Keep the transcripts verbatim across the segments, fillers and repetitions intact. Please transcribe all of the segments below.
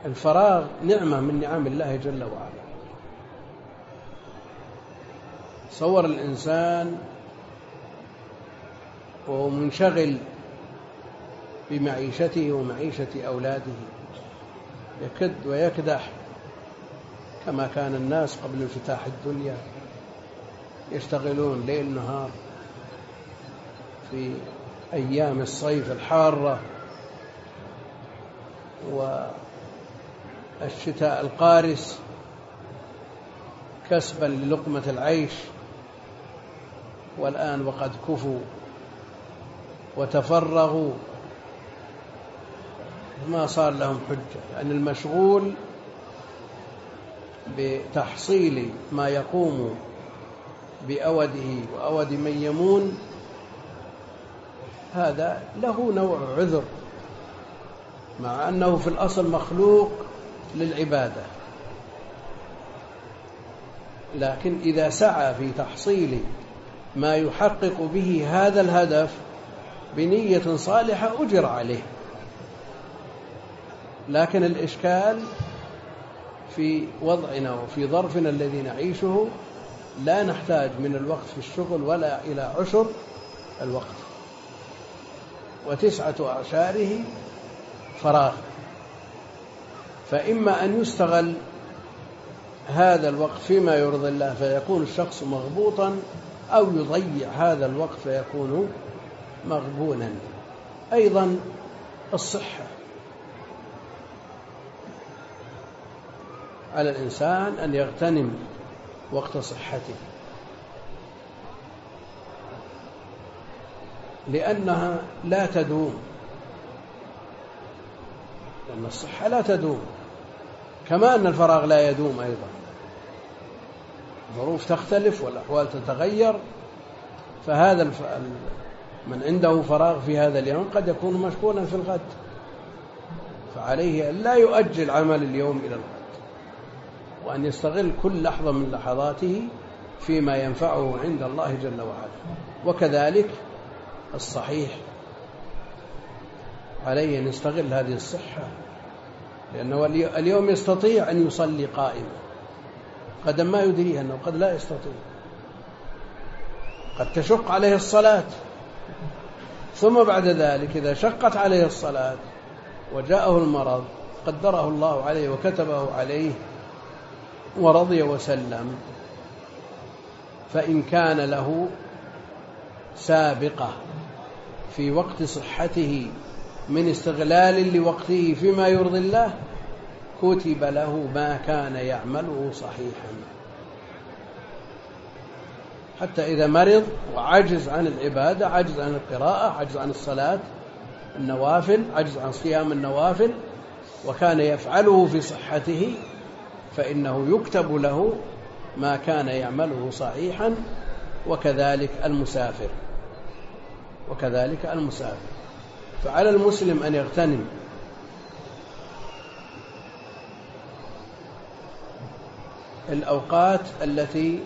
الفراغ نعمة من نعم الله جل وعلا. صور الإنسان وهو منشغل بمعيشته ومعيشة أولاده يكد ويكدح، كما كان الناس قبل انفتاح الدنيا يشتغلون ليل نهار في أيام الصيف الحارة والشتاء القارس كسبا للقمة العيش، والآن وقد كفوا وتفرغوا ما صار لهم حجة، لأن المشغول بتحصيل ما يقوم بأوده وأود من يمون هذا له نوع عذر، مع أنه في الأصل مخلوق للعبادة، لكن إذا سعى في تحصيل ما يحقق به هذا الهدف بنية صالحة أجر عليه. لكن الإشكال في وضعنا وفي ظرفنا الذي نعيشه لا نحتاج من الوقت في الشغل ولا إلى عشر الوقت، وتسعة أعشاره فراغ، فإما أن يستغل هذا الوقت فيما يرضي الله فيكون الشخص مغبوطا، أو يضيع هذا الوقت فيكون مغبونا. أيضا الصحة، على الإنسان أن يغتنم وقت صحته، لأنها لا تدوم، لأن الصحة لا تدوم، كما أن الفراغ لا يدوم أيضا. الظروف تختلف والأحوال تتغير، فهذا الف... من عنده فراغ في هذا اليوم قد يكون مشغولا في الغد، فعليه أن لا يؤجل عمل اليوم إلى الغد، وأن يستغل كل لحظة من لحظاته فيما ينفعه عند الله جل وعلا. وكذلك الصحيح عليه أن يستغل هذه الصحة، لأنه اليوم يستطيع أن يصلي قائما، قد ما يدريه أنه قد لا يستطيع، قد تشق عليه الصلاة، ثم بعد ذلك إذا شقت عليه الصلاة وجاءه المرض قدره الله عليه وكتبه عليه ورضي وسلم، فإن كان له سابقة في وقت صحته من استغلال لوقته فيما يرضي الله كتب له ما كان يعمله صحيحا، حتى إذا مرض وعجز عن العبادة، عجز عن القراءة، عجز عن الصلاة النوافل، عجز عن صيام النوافل، وكان يفعله في صحته، فإنه يكتب له ما كان يعمله صحيحا. وكذلك المسافر وكذلك المسافر فعلى المسلم أن يغتنم الأوقات التي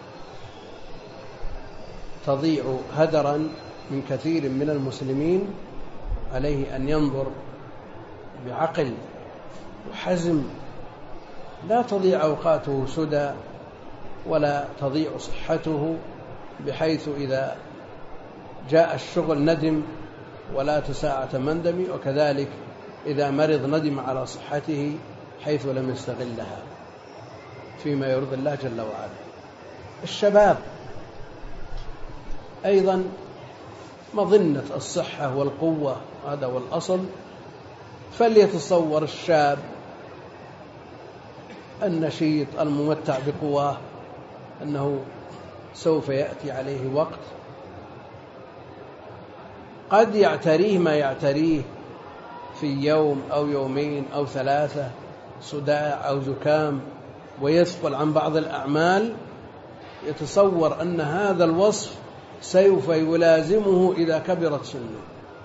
تضيع هدرا من كثير من المسلمين. عليه أن ينظر بعقل وحزم، لا تضيع أوقاته سدى، ولا تضيع صحته بحيث إذا جاء الشغل ندم ولا تساعة مندم، وكذلك إذا مرض ندم على صحته حيث لم يستغلها فيما يرضي الله جل وعلا. الشباب أيضا مظنة الصحة والقوة، هذا هو الأصل. فليتصور الشاب النشيط الممتع بقواه أنه سوف يأتي عليه وقت قد يعتريه ما يعتريه في يوم أو يومين أو ثلاثة، صداع أو زكام، ويثقل عن بعض الأعمال، يتصور أن هذا الوصف سوف يلازمه إذا كبرت سنه.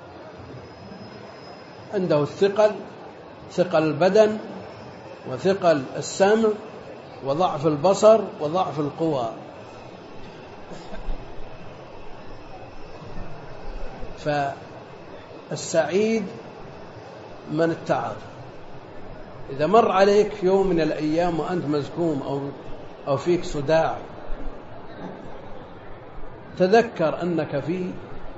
عنده الثقل، ثقل البدن وثقل السمع وضعف البصر وضعف القوى. فالسعيد من اتعظ، إذا مر عليك يوم من الأيام وأنت مزكوم أو أو فيك صداع، تذكر أنك في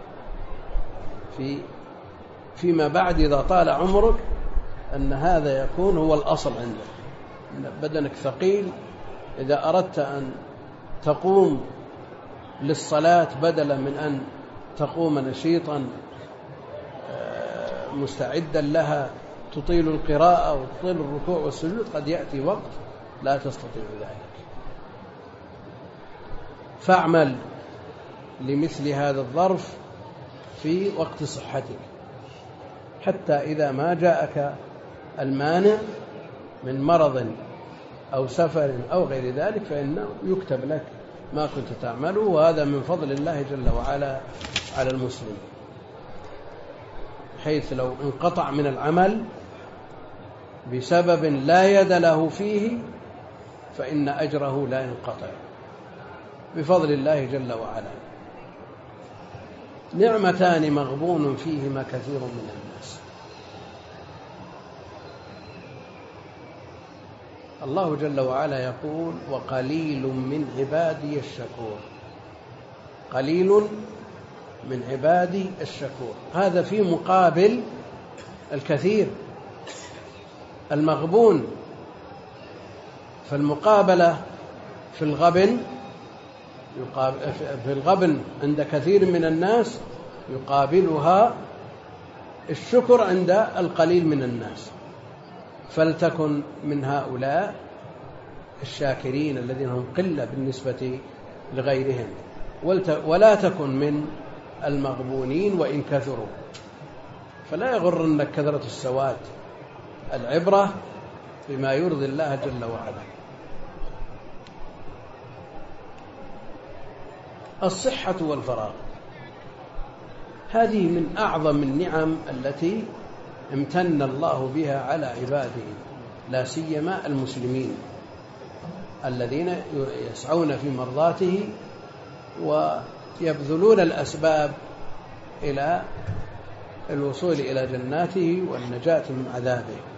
في فيما بعد إذا طال عمرك أن هذا يكون هو الأصل عندك، أن بدنك ثقيل. إذا أردت أن تقوم للصلاة بدلا من أن تقوم نشيطا مستعدا لها تطيل القراءة وتطيل الركوع والسجود، قد يأتي وقت لا تستطيع ذلك. فاعمل لمثل هذا الظرف في وقت صحتك، حتى إذا ما جاءك المانع من مرض أو سفر أو غير ذلك فإنه يكتب لك ما كنت تعمله، وهذا من فضل الله جل وعلا على المسلم، حيث لو انقطع من العمل بسبب لا يد له فيه فإن أجره لا ينقطع بفضل الله جل وعلا. نعمتان مغبون فيهما كثير من الناس. الله جل وعلا يقول: وقليل من عبادي الشكور. قليل من عبادي الشكور، هذا في مقابل الكثير المغبون. فالمقابلة في الغبن في الغبن عند كثير من الناس يقابلها الشكر عند القليل من الناس. فلتكن من هؤلاء الشاكرين الذين هم قلة بالنسبة لغيرهم، ولا تكن من المغبونين وإن كثروا. فلا يغرنك كثرة السواد، العبرة بما يرضي الله جل وعلا. الصحة والفراغ هذه من أعظم النعم التي امتن الله بها على عباده، لا سيما المسلمين الذين يسعون في مرضاته ويبذلون الأسباب إلى الوصول إلى جناته والنجاة من عذابه.